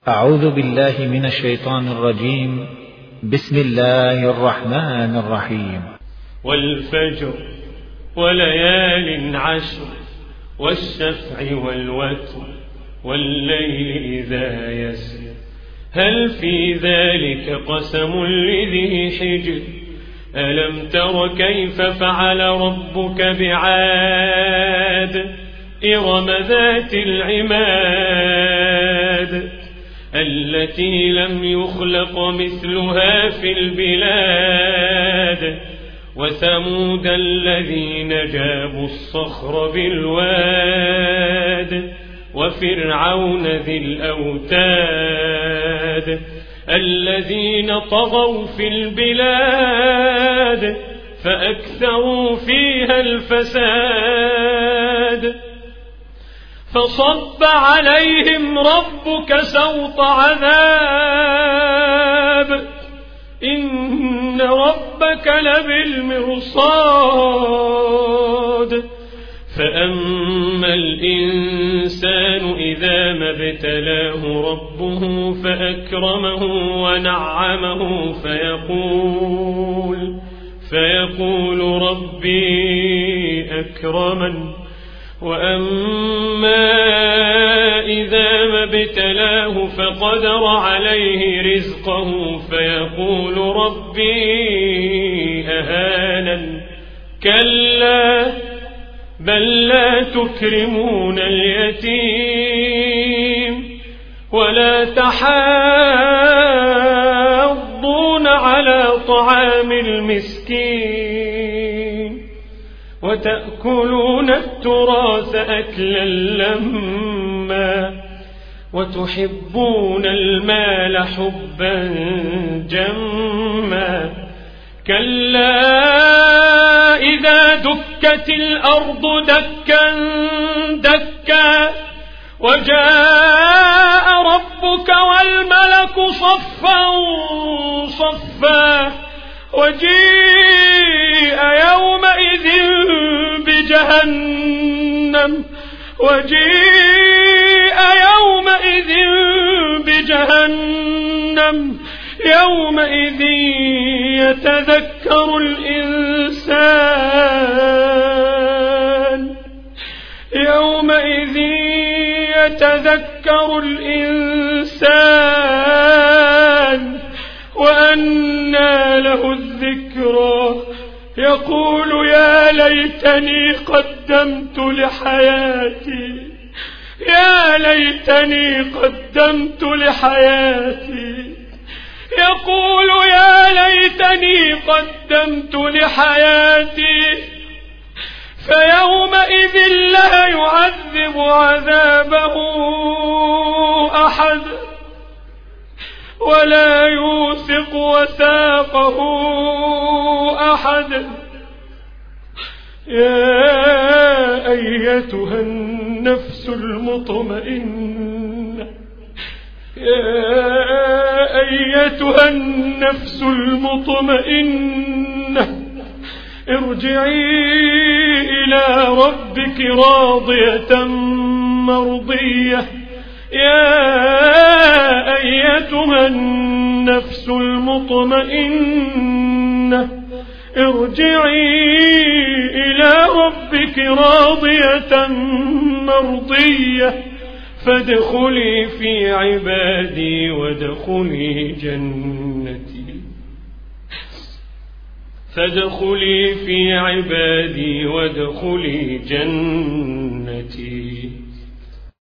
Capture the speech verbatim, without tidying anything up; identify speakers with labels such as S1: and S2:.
S1: أعوذ بالله من الشيطان الرجيم. بسم الله الرحمن الرحيم.
S2: والفجر وليال عشر والشفع والوتر والليل إذا يسر هل في ذلك قسم لذي حجر ألم تر كيف فعل ربك بعاد إرم ذات العماد التي لم يخلق مثلها في البلاد وثمود الذين جابوا الصخر بالواد وفرعون ذي الأوتاد الذين طغوا في البلاد فأكثروا فيها الفساد فصب عليهم ربك سوط عذاب إن ربك لبالمرصاد فأما الإنسان إذا ما ابتلاه ربه فأكرمه ونعمه فيقول فيقول ربي أكرمن وأما إذا ما ابتلاه فقدر عليه رزقه فيقول ربي أهانن كلا بل لا تكرمون اليتيم ولا تحاضون على طعام المسكين وتأكلون التراث أكلا لما وتحبون المال حبا جما كلا إذا دكت الأرض دكا دكا وجاء ربك والملك صفا صفا وجيء يومئذ بجهنم وجيء يومئذ بجهنم يومئذ يتذكر الإنسان يومئذ يتذكر الإنسان وأنى له الذكرى يقول يا ليتني قدمت لحياتي يا ليتني قدمت لحياتي يقول يا ليتني قدمت لحياتي فيومئذ لا يعذب عذابه أحد ولا يوثق وثاقه أحد يا أيتها النفس المطمئنة يا أيتها النفس المطمئنة ارجعي إلى ربك راضية مرضية يا أيتها النفس المطمئنة ارجعي إلى ربك راضية مرضية فادخلي في عبادي وادخلي جنتي فادخلي في عبادي وادخلي جنتي.